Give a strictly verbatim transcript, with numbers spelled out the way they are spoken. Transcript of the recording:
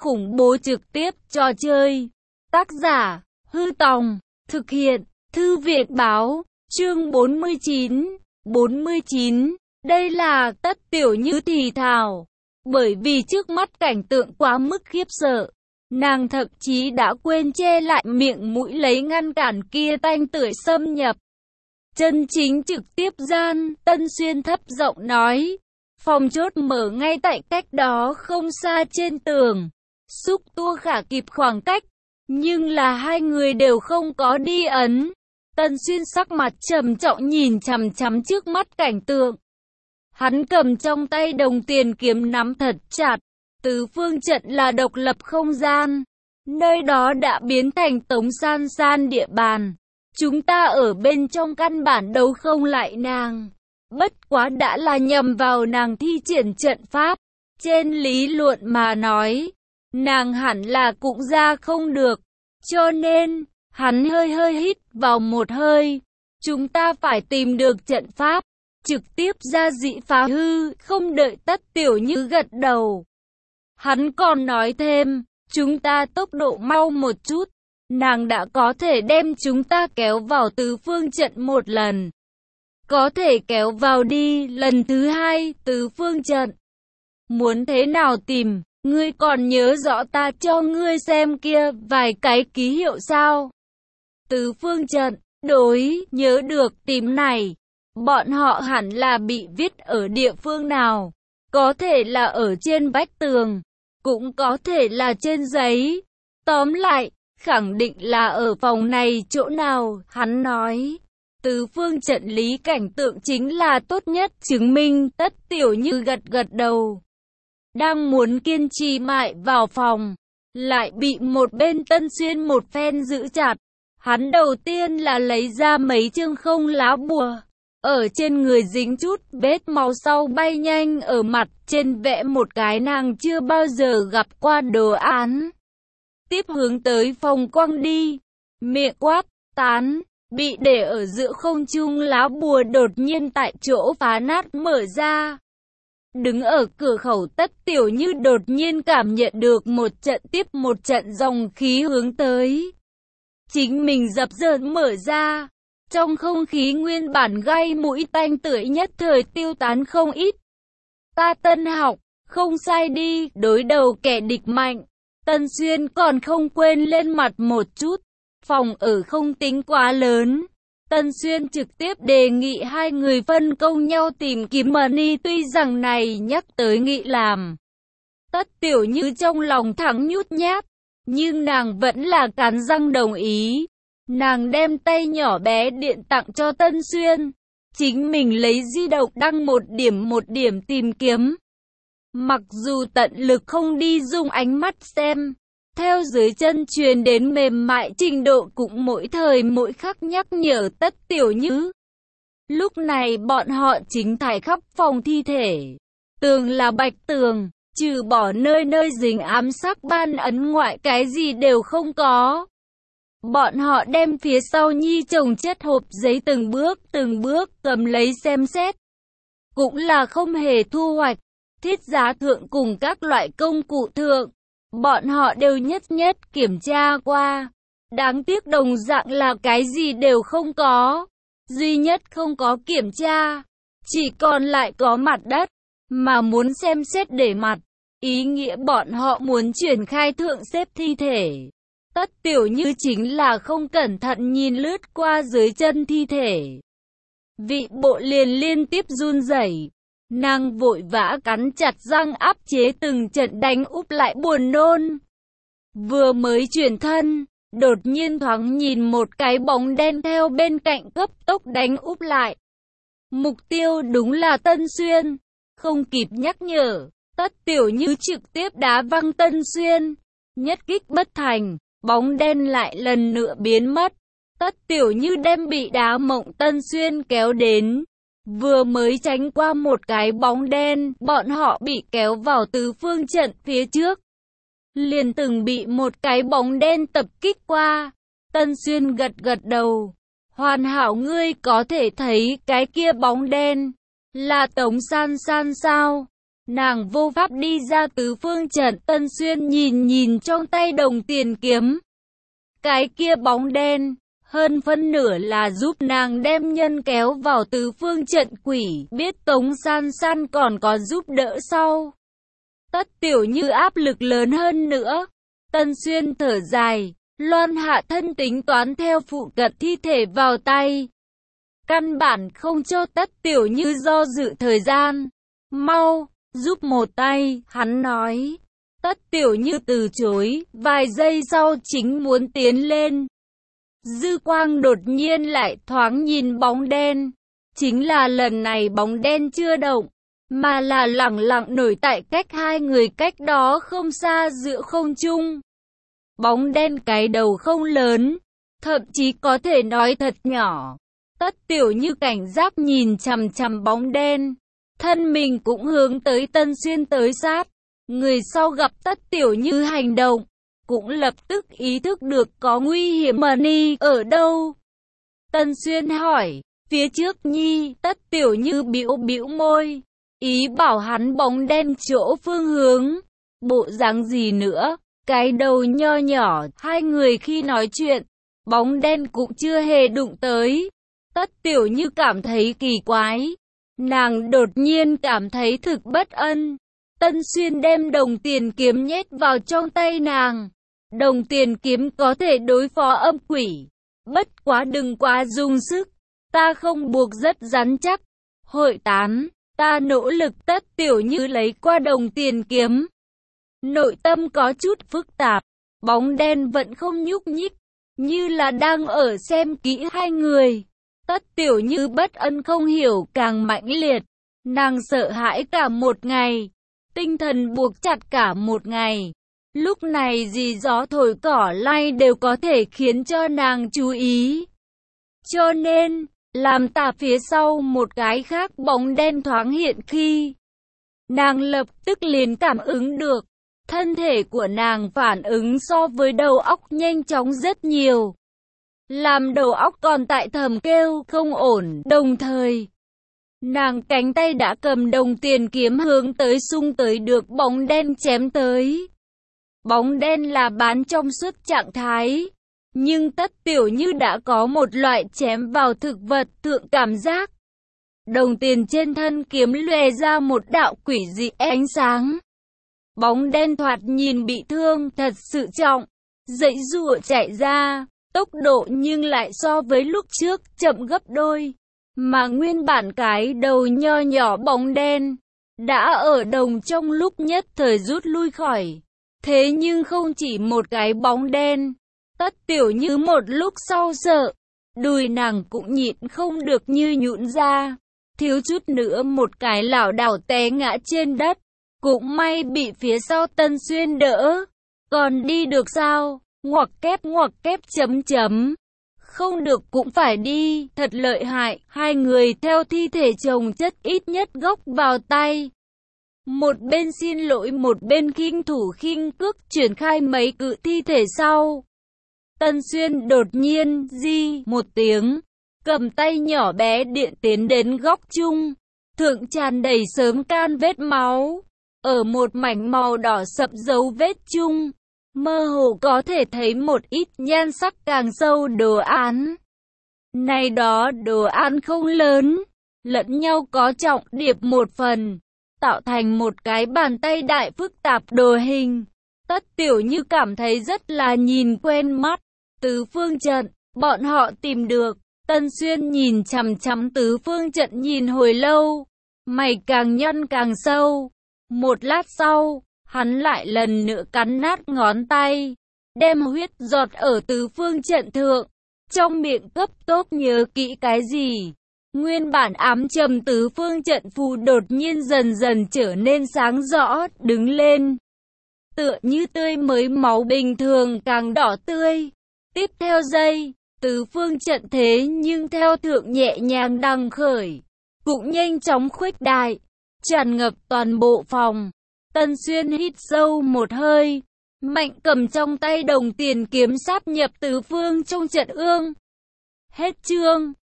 khủng bố trực tiếp trò chơi. Tác giả, Hư Tòng, thực hiện, Thư viện Báo, chương bốn mươi chín, bốn mươi chín, đây là Tất Tiểu Như thì thào. Bởi vì trước mắt cảnh tượng quá mức khiếp sợ, nàng thậm chí đã quên che lại miệng mũi lấy ngăn cản kia tanh tưởi xâm nhập. Chân chính trực tiếp gian, Tân Xuyên thấp giọng nói. Phòng chốt mở ngay tại cách đó không xa trên tường. Xúc Tua Khả kịp khoảng cách, nhưng là hai người đều không có đi ấn. Tân Xuyên sắc mặt trầm trọng nhìn chằm chằm trước mắt cảnh tượng. Hắn cầm trong tay đồng tiền kiếm nắm thật chặt. Tứ phương trận là độc lập không gian. Nơi đó đã biến thành Tống San San địa bàn. Chúng ta ở bên trong căn bản đấu không lại nàng. Bất quá đã là nhầm vào nàng thi triển trận pháp. Trên lý luận mà nói, nàng hẳn là cũng ra không được. Cho nên, hắn hơi hơi hít vào một hơi. Chúng ta phải tìm được trận pháp. Trực tiếp ra dị phá hư, không đợi Tất Tiểu Như gật đầu. Hắn còn nói thêm, chúng ta tốc độ mau một chút. Nàng đã có thể đem chúng ta kéo vào tứ phương trận một lần. Có thể kéo vào đi lần thứ hai tứ phương trận. Muốn thế nào tìm, ngươi còn nhớ rõ ta cho ngươi xem kia vài cái ký hiệu sao? Tứ phương trận, đối, nhớ được tìm này. Bọn họ hẳn là bị viết ở địa phương nào? Có thể là ở trên vách tường, cũng có thể là trên giấy. Tóm lại, khẳng định là ở phòng này chỗ nào, hắn nói. Tứ phương trận lý cảnh tượng chính là tốt nhất chứng minh. Tất Tiểu Như gật gật đầu. Đang muốn kiên trì mãi vào phòng, lại bị một bên Tân Xuyên một phen giữ chặt. Hắn đầu tiên là lấy ra mấy chương không lá bùa. Ở trên người dính chút vết máu sau bay nhanh ở mặt trên vẽ một cái nàng chưa bao giờ gặp qua đồ án. Tiếp hướng tới phòng quăng đi. Miệng quát, tán. Bị để ở giữa không trung lá bùa đột nhiên tại chỗ phá nát mở ra. Đứng ở cửa khẩu Tất Tiểu Như đột nhiên cảm nhận được một trận tiếp một trận dòng khí hướng tới. Chính mình dập dờn mở ra. Trong không khí nguyên bản gây mũi tanh tưởi nhất thời tiêu tán không ít. Ta Tân học, không sai đi, đối đầu kẻ địch mạnh. Tân Xuyên còn không quên lên mặt một chút. Phòng ở không tính quá lớn. Tân Xuyên trực tiếp đề nghị hai người phân công nhau tìm kiếm money, tuy rằng này nhắc tới nghị làm. Tất Tiểu Như trong lòng thẳng nhút nhát, nhưng nàng vẫn là cắn răng đồng ý. Nàng đem tay nhỏ bé điện tặng cho Tân Xuyên. Chính mình lấy di động đăng một điểm một điểm tìm kiếm. Mặc dù tận lực không đi dùng ánh mắt xem, theo dưới chân truyền đến mềm mại trình độ cũng mỗi thời mỗi khắc nhắc nhở Tất Tiểu Như. Lúc này bọn họ chính thải khắp phòng thi thể. Tường là bạch tường, trừ bỏ nơi nơi dính ám sắc ban ấn ngoại cái gì đều không có. Bọn họ đem phía sau nhi chồng chất hộp giấy từng bước từng bước cầm lấy xem xét. Cũng là không hề thu hoạch. Thiết giá thượng cùng các loại công cụ thượng, bọn họ đều nhất nhất kiểm tra qua. Đáng tiếc đồng dạng là cái gì đều không có. Duy nhất không có kiểm tra, chỉ còn lại có mặt đất. Mà muốn xem xét để mặt, ý nghĩa bọn họ muốn triển khai thượng xếp thi thể. Tất Tiểu Như chính là không cẩn thận nhìn lướt qua dưới chân thi thể. Vị bộ liền liên tiếp run rẩy. Nàng vội vã cắn chặt răng áp chế từng trận đánh úp lại buồn nôn. Vừa mới chuyển thân, đột nhiên thoáng nhìn một cái bóng đen theo bên cạnh cấp tốc đánh úp lại. Mục tiêu đúng là Tân Xuyên. Không kịp nhắc nhở, Tất Tiểu Như trực tiếp đá văng Tân Xuyên. Nhất kích bất thành, bóng đen lại lần nữa biến mất. Tất Tiểu Như đem bị đá mộng Tân Xuyên kéo đến. Vừa mới tránh qua một cái bóng đen, bọn họ bị kéo vào tứ phương trận phía trước. Liền từng bị một cái bóng đen tập kích qua. Tân Xuyên gật gật đầu. Hoàn hảo, ngươi có thể thấy cái kia bóng đen là Tống San San sao? nàng vô pháp đi ra tứ phương trận. Tân Xuyên nhìn nhìn trong tay đồng tiền kiếm. Cái kia bóng đen, hơn phân nửa là giúp nàng đem nhân kéo vào tứ phương trận quỷ. Biết Tống San San còn có giúp đỡ sau. Tất Tiểu Như áp lực lớn hơn nữa. Tân Xuyên thở dài, loan hạ thân tính toán theo phụ cận thi thể vào tay. Căn bản không cho Tất Tiểu Như do dự thời gian. Mau, giúp một tay, hắn nói. Tất Tiểu Như từ chối, vài giây sau chính muốn tiến lên. Dư quang đột nhiên lại thoáng nhìn bóng đen. Chính là lần này bóng đen chưa động, mà là lẳng lặng nổi tại cách hai người cách đó không xa giữa không trung. Bóng đen cái đầu không lớn, thậm chí có thể nói thật nhỏ. Tất Tiểu Như cảnh giác nhìn chằm chằm bóng đen, thân mình cũng hướng tới Tân Xuyên tới sát. Người sau gặp Tất Tiểu Như hành động, cũng lập tức ý thức được có nguy hiểm. Mà Ni ở đâu? Tân Xuyên hỏi. Phía trước Nhi. Tất Tiểu Như bĩu bĩu môi, ý bảo hắn bóng đen chỗ phương hướng. Bộ dáng gì nữa? Cái đầu nho nhỏ. Hai người khi nói chuyện, bóng đen cũng chưa hề đụng tới. Tất Tiểu Như cảm thấy kỳ quái. Nàng đột nhiên cảm thấy thực bất ân. Tân Xuyên đem đồng tiền kiếm nhét vào trong tay nàng. Đồng tiền kiếm có thể đối phó âm quỷ. Bất quá đừng quá dùng sức. Ta không buộc rất rắn chắc. Hội tán, ta nỗ lực. Tất Tiểu Như lấy qua đồng tiền kiếm. Nội tâm có chút phức tạp. Bóng đen vẫn không nhúc nhích, như là đang ở xem kỹ hai người. Tất Tiểu Như bất ân không hiểu càng mãnh liệt. Nàng sợ hãi cả một ngày. Tinh thần buộc chặt cả một ngày. Lúc này gì gió thổi cỏ lay đều có thể khiến cho nàng chú ý. Cho nên, làm tà phía sau một cái khác bóng đen thoáng hiện khi nàng lập tức liền cảm ứng được. Thân thể của nàng phản ứng so với đầu óc nhanh chóng rất nhiều. Làm đầu óc còn tại thầm kêu không ổn. Đồng thời, nàng cánh tay đã cầm đồng tiền kiếm hướng tới xung tới được bóng đen chém tới. Bóng đen là bán trong suốt trạng thái. Nhưng Tất Tiểu Như đã có một loại chém vào thực vật thượng cảm giác. Đồng tiền trên thân kiếm lóe ra một đạo quỷ dị ánh sáng. Bóng đen thoạt nhìn bị thương thật sự trọng. Giãy giụa chạy ra. Tốc độ nhưng lại so với lúc trước chậm gấp đôi. Mà nguyên bản cái đầu nho nhỏ bóng đen đã ở đồng trong lúc nhất thời rút lui khỏi. Thế nhưng không chỉ một cái bóng đen. Tất Tiểu Như một lúc sau sợ, đùi nàng cũng nhịn không được như nhũn ra. Thiếu chút nữa một cái lảo đảo té ngã trên đất. Cũng may bị phía sau Tân Xuyên đỡ. Còn đi được sao? Ngoặc kép ngoặc kép chấm chấm. Không được cũng phải đi, thật lợi hại. Hai người theo thi thể chồng chất ít nhất gốc vào tay. Một bên xin lỗi một bên khinh thủ khinh cước triển khai mấy cự thi thể sau. Tân Xuyên đột nhiên di một tiếng, cầm tay nhỏ bé điện tiến đến góc chung. Thượng tràn đầy sớm can vết máu. Ở một mảnh màu đỏ sậm dấu vết chung, mơ hồ có thể thấy một ít nhan sắc càng sâu đồ án. Này đó đồ án không lớn, lẫn nhau có trọng điệp một phần, tạo thành một cái bàn tay đại phức tạp đồ hình. Tất Tiểu Như cảm thấy rất là nhìn quen mắt. Tứ phương trận, bọn họ tìm được. Tân Xuyên nhìn chằm chằm tứ phương trận nhìn hồi lâu, mày càng nhăn càng sâu. Một lát sau, hắn lại lần nữa cắn nát ngón tay, đem huyết giọt ở tứ phương trận thượng. Trong miệng cấp tốc nhớ kỹ cái gì. Nguyên bản ám trầm tứ phương trận phù đột nhiên dần dần trở nên sáng rõ, đứng lên. Tựa như tươi mới máu bình thường càng đỏ tươi. Tiếp theo giây, tứ phương trận thế nhưng theo thượng nhẹ nhàng đằng khởi, cũng nhanh chóng khuếch đại, tràn ngập toàn bộ phòng. Tân Xuyên hít sâu một hơi, mạnh cầm trong tay đồng tiền kiếm sáp nhập tứ phương trong trận ương. Hết chương.